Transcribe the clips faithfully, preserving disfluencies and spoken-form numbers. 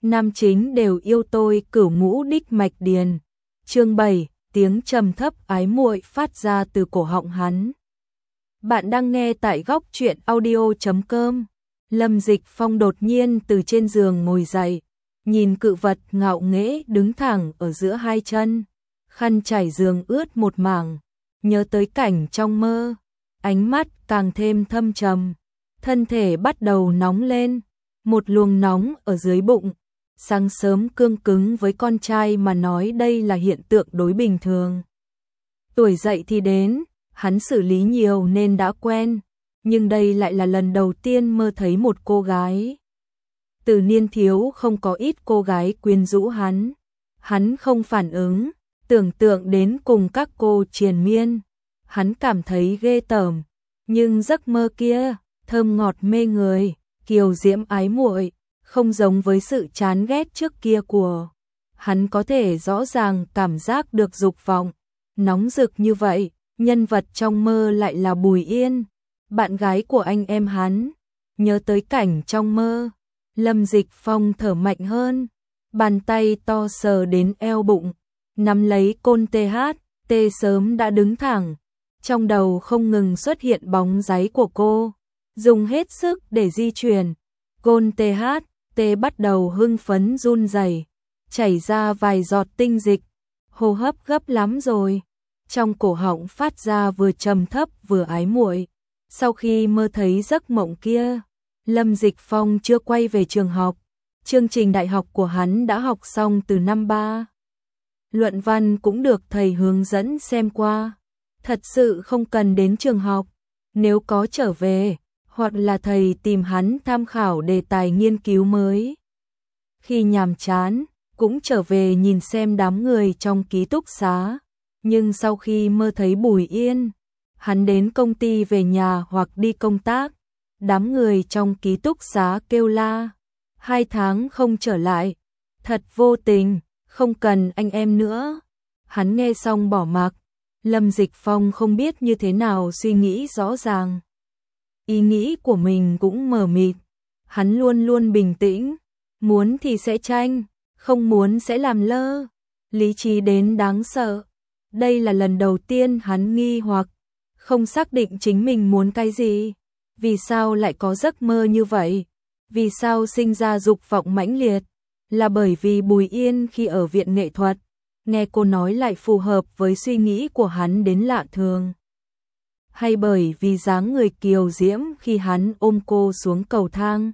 nam chính đều yêu tôi cửu ngũ đích mạch điền. Chương bảy, tiếng trầm thấp ái muội phát ra từ cổ họng hắn. Bạn đang nghe tại góc truyện audio chấm com. Lâm Dịch Phong đột nhiên từ trên giường ngồi dậy, nhìn cự vật ngạo nghễ đứng thẳng ở giữa hai chân, khăn trải giường ướt một mảng, nhớ tới cảnh trong mơ, ánh mắt càng thêm thâm trầm, thân thể bắt đầu nóng lên, một luồng nóng ở dưới bụng. Sáng sớm cương cứng với con trai mà nói đây là hiện tượng đối bình thường. Tuổi dậy thì đến, hắn xử lý nhiều nên đã quen, nhưng đây lại là lần đầu tiên mơ thấy một cô gái. Từ niên thiếu không có ít cô gái quyến rũ hắn, hắn không phản ứng, tưởng tượng đến cùng các cô triền miên, hắn cảm thấy ghê tởm, nhưng giấc mơ kia, thơm ngọt mê người, kiều diễm ái muội, không giống với sự chán ghét trước kia của hắn, có thể rõ ràng cảm giác được dục vọng, nóng rực như vậy. Nhân vật trong mơ lại là Bùi Yên, bạn gái của anh em hắn. Nhớ tới cảnh trong mơ, Lâm Dịch Phong thở mạnh hơn, bàn tay to sờ đến eo bụng, nắm lấy côn tê hát, tê sớm đã đứng thẳng, trong đầu không ngừng xuất hiện bóng dáng của cô, dùng hết sức để di chuyển. Côn tê hát, tê bắt đầu hưng phấn run rẩy, chảy ra vài giọt tinh dịch, hô hấp gấp lắm rồi. Trong cổ họng phát ra vừa trầm thấp vừa ái muội. Sau khi mơ thấy giấc mộng kia, Lâm Dịch Phong chưa quay về trường học. Chương trình đại học của hắn đã học xong từ năm ba. Luận văn cũng được thầy hướng dẫn xem qua. Thật sự không cần đến trường học. Nếu có trở về, hoặc là thầy tìm hắn tham khảo đề tài nghiên cứu mới. Khi nhàm chán, cũng trở về nhìn xem đám người trong ký túc xá. Nhưng sau khi mơ thấy Bùi Yên, hắn đến công ty về nhà hoặc đi công tác, đám người trong ký túc xá kêu la, hai tháng không trở lại, thật vô tình, không cần anh em nữa. Hắn nghe xong bỏ mặc, Lâm Dịch Phong không biết như thế nào suy nghĩ rõ ràng. Ý nghĩ của mình cũng mờ mịt, hắn luôn luôn bình tĩnh, muốn thì sẽ tranh, không muốn sẽ làm lơ, lý trí đến đáng sợ. Đây là lần đầu tiên hắn nghi hoặc, không xác định chính mình muốn cái gì. Vì sao lại có giấc mơ như vậy? Vì sao sinh ra dục vọng mãnh liệt? Là bởi vì Bùi Yên khi ở viện nghệ thuật, nghe cô nói lại phù hợp với suy nghĩ của hắn đến lạ thường. Hay bởi vì dáng người kiều diễm khi hắn ôm cô xuống cầu thang?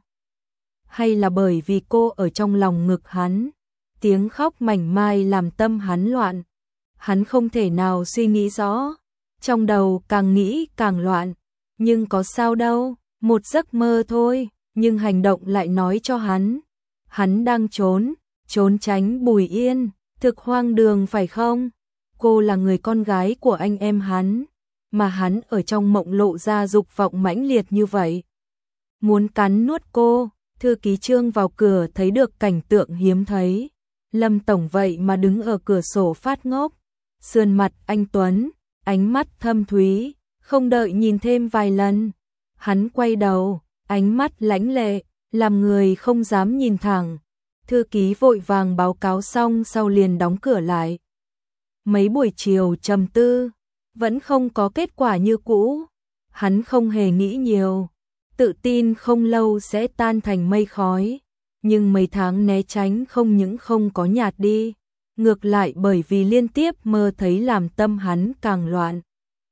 Hay là bởi vì cô ở trong lòng ngực hắn, tiếng khóc mảnh mai làm tâm hắn loạn? Hắn không thể nào suy nghĩ rõ, trong đầu càng nghĩ càng loạn, nhưng có sao đâu, một giấc mơ thôi, nhưng hành động lại nói cho hắn, hắn đang trốn, trốn tránh Bùi Yên, thực hoang đường phải không? Cô là người con gái của anh em hắn, mà hắn ở trong mộng lộ ra dục vọng mãnh liệt như vậy. Muốn cắn nuốt cô, thư ký Trương vào cửa thấy được cảnh tượng hiếm thấy, Lâm Tổng vậy mà đứng ở cửa sổ phát ngốc. Sườn mặt anh tuấn, ánh mắt thâm thúy, không đợi nhìn thêm vài lần, hắn quay đầu, ánh mắt lãnh lệ, làm người không dám nhìn thẳng. Thư ký vội vàng báo cáo xong sau liền đóng cửa lại. Mấy buổi chiều trầm tư, vẫn không có kết quả như cũ, hắn không hề nghĩ nhiều, tự tin không lâu sẽ tan thành mây khói, nhưng mấy tháng né tránh không những không có nhạt đi. Ngược lại bởi vì liên tiếp mơ thấy làm tâm hắn càng loạn.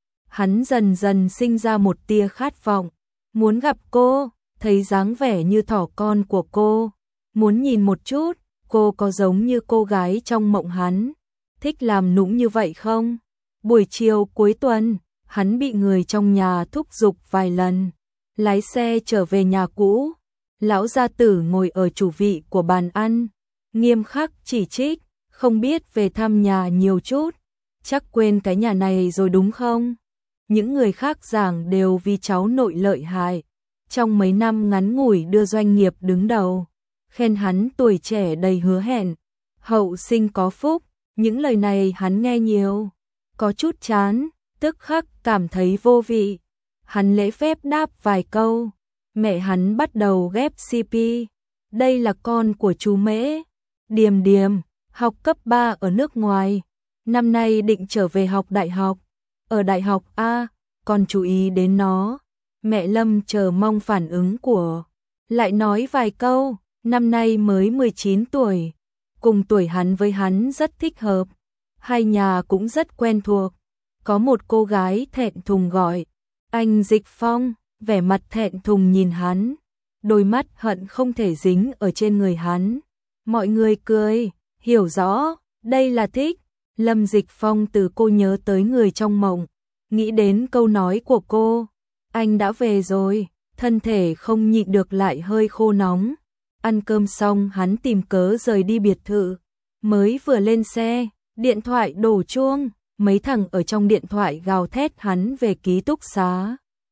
Hắn dần dần sinh ra một tia khát vọng, muốn gặp cô, thấy dáng vẻ như thỏ con của cô, muốn nhìn một chút, cô có giống như cô gái trong mộng hắn, thích làm nũng như vậy không? Buổi chiều cuối tuần, hắn bị người trong nhà thúc giục vài lần, lái xe trở về nhà cũ, lão gia tử ngồi ở chủ vị của bàn ăn, nghiêm khắc chỉ trích. Không biết về thăm nhà nhiều chút, chắc quên cái nhà này rồi đúng không? Những người khác giảng đều vì cháu nội lợi hại, trong mấy năm ngắn ngủi đưa doanh nghiệp đứng đầu, khen hắn tuổi trẻ đầy hứa hẹn, hậu sinh có phúc, những lời này hắn nghe nhiều, có chút chán, tức khắc cảm thấy vô vị. Hắn lễ phép đáp vài câu, mẹ hắn bắt đầu ghép xê pê, đây là con của chú Mễ. Điềm Điềm, học cấp ba ở nước ngoài, năm nay định trở về học đại học. Ở đại học A, con chú ý đến nó. Mẹ Lâm chờ mong phản ứng của. Lại nói vài câu, năm nay mới mười chín tuổi. Cùng tuổi hắn với hắn rất thích hợp. Hai nhà cũng rất quen thuộc. Có một cô gái thẹn thùng gọi. Anh Dịch Phong, vẻ mặt thẹn thùng nhìn hắn. Đôi mắt hận không thể dính ở trên người hắn. Mọi người cười, hiểu rõ, đây là thích. Lâm Dịch Phong từ cô nhớ tới người trong mộng. Nghĩ đến câu nói của cô. Anh đã về rồi, thân thể không nhịn được lại hơi khô nóng. Ăn cơm xong hắn tìm cớ rời đi biệt thự. Mới vừa lên xe, điện thoại đổ chuông. Mấy thằng ở trong điện thoại gào thét hắn về ký túc xá.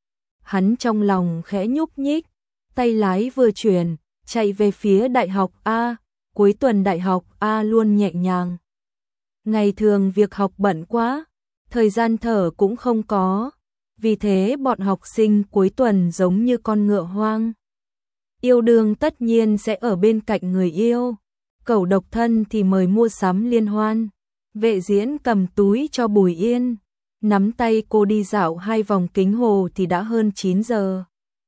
Hắn trong lòng khẽ nhúc nhích, tay lái vừa chuyển, chạy về phía đại học A. Cuối tuần đại học A luôn nhẹ nhàng. Ngày thường việc học bận quá, thời gian thở cũng không có. Vì thế bọn học sinh cuối tuần giống như con ngựa hoang. Yêu đương tất nhiên sẽ ở bên cạnh người yêu. Cẩu độc thân thì mời mua sắm liên hoan. Vệ Diễn cầm túi cho Bùi Yên. Nắm tay cô đi dạo hai vòng kính hồ thì đã hơn chín giờ.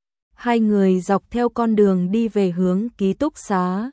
Hai người dọc theo con đường đi về hướng ký túc xá.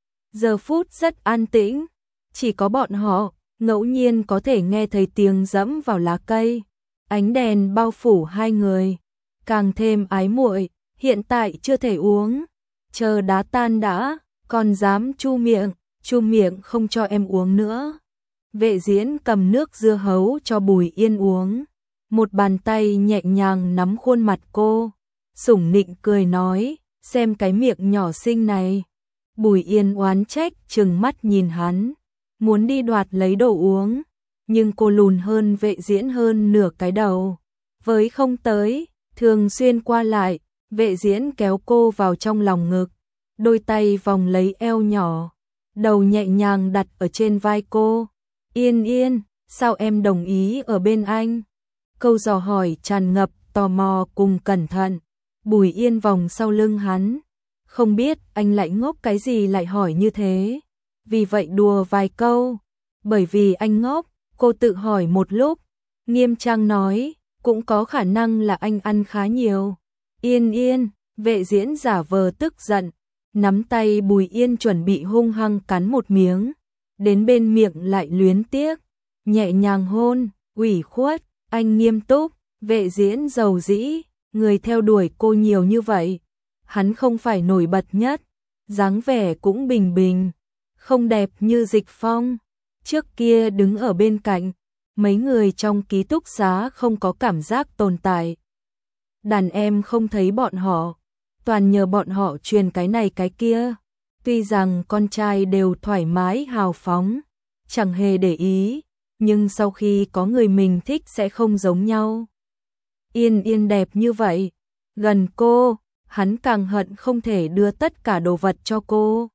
Giờ phút rất an tĩnh. Chỉ có bọn họ, ngẫu nhiên có thể nghe thấy tiếng dẫm vào lá cây. Ánh đèn bao phủ hai người. Càng thêm ái muội. Hiện tại chưa thể uống. Chờ đá tan đã, còn dám chu miệng. Chu miệng không cho em uống nữa. Vệ Diễn cầm nước dưa hấu cho Bùi Yên uống. Một bàn tay nhẹ nhàng nắm khuôn mặt cô. Sủng nịnh cười nói, xem cái miệng nhỏ xinh này. Bùi Yên oán trách trừng mắt nhìn hắn. Muốn đi đoạt lấy đồ uống. Nhưng cô lùn hơn Vệ Diễn hơn nửa cái đầu. Với không tới, thường xuyên qua lại, Vệ Diễn kéo cô vào trong lòng ngực. Đôi tay vòng lấy eo nhỏ. Đầu nhẹ nhàng đặt ở trên vai cô. Yên Yên, sao em đồng ý ở bên anh? Câu dò hỏi tràn ngập tò mò cùng cẩn thận. Bùi Yên vòng sau lưng hắn. Không biết anh lại ngốc cái gì lại hỏi như thế. Vì vậy đùa vài câu. Bởi vì anh ngốc, cô tự hỏi một lúc. Nghiêm trang nói, cũng có khả năng là anh ăn khá nhiều. Yên Yên, Vệ Diễn giả vờ tức giận. Nắm tay Bùi Yên chuẩn bị hung hăng cắn một miếng. Đến bên miệng lại luyến tiếc. Nhẹ nhàng hôn, ủy khuất. Anh nghiêm túc, Vệ Diễn giàu dĩ. Người theo đuổi cô nhiều như vậy. Hắn không phải nổi bật nhất. Dáng vẻ cũng bình bình. Không đẹp như Dịch Phong. Trước kia đứng ở bên cạnh. Mấy người trong ký túc xá không có cảm giác tồn tại. Đàn em không thấy bọn họ. Toàn nhờ bọn họ truyền cái này cái kia. Tuy rằng con trai đều thoải mái hào phóng. Chẳng hề để ý. Nhưng sau khi có người mình thích sẽ không giống nhau. Yên Yên đẹp như vậy. Gần cô, hắn càng hận không thể đưa tất cả đồ vật cho cô.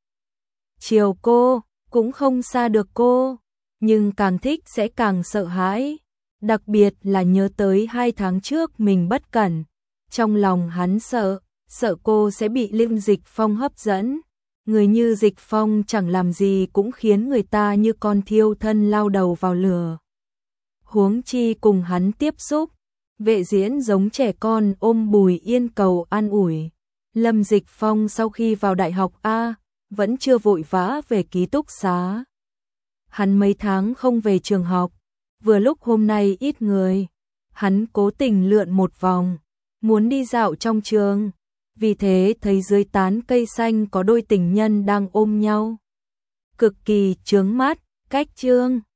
Chiều cô, cũng không xa được cô. Nhưng càng thích sẽ càng sợ hãi. Đặc biệt là nhớ tới hai tháng trước mình bất cẩn. Trong lòng hắn sợ, sợ cô sẽ bị Lâm Dịch Phong hấp dẫn. Người như Dịch Phong chẳng làm gì cũng khiến người ta như con thiêu thân lao đầu vào lửa. Huống chi cùng hắn tiếp xúc. Vệ Diễn giống trẻ con ôm Bùi Yên cầu an ủi. Lâm Dịch Phong sau khi vào đại học A, vẫn chưa vội vã về ký túc xá. Hắn mấy tháng không về trường học, vừa lúc hôm nay ít người. Hắn cố tình lượn một vòng, muốn đi dạo trong trường. Vì thế thấy dưới tán cây xanh có đôi tình nhân đang ôm nhau. Cực kỳ chướng mắt, cách chương.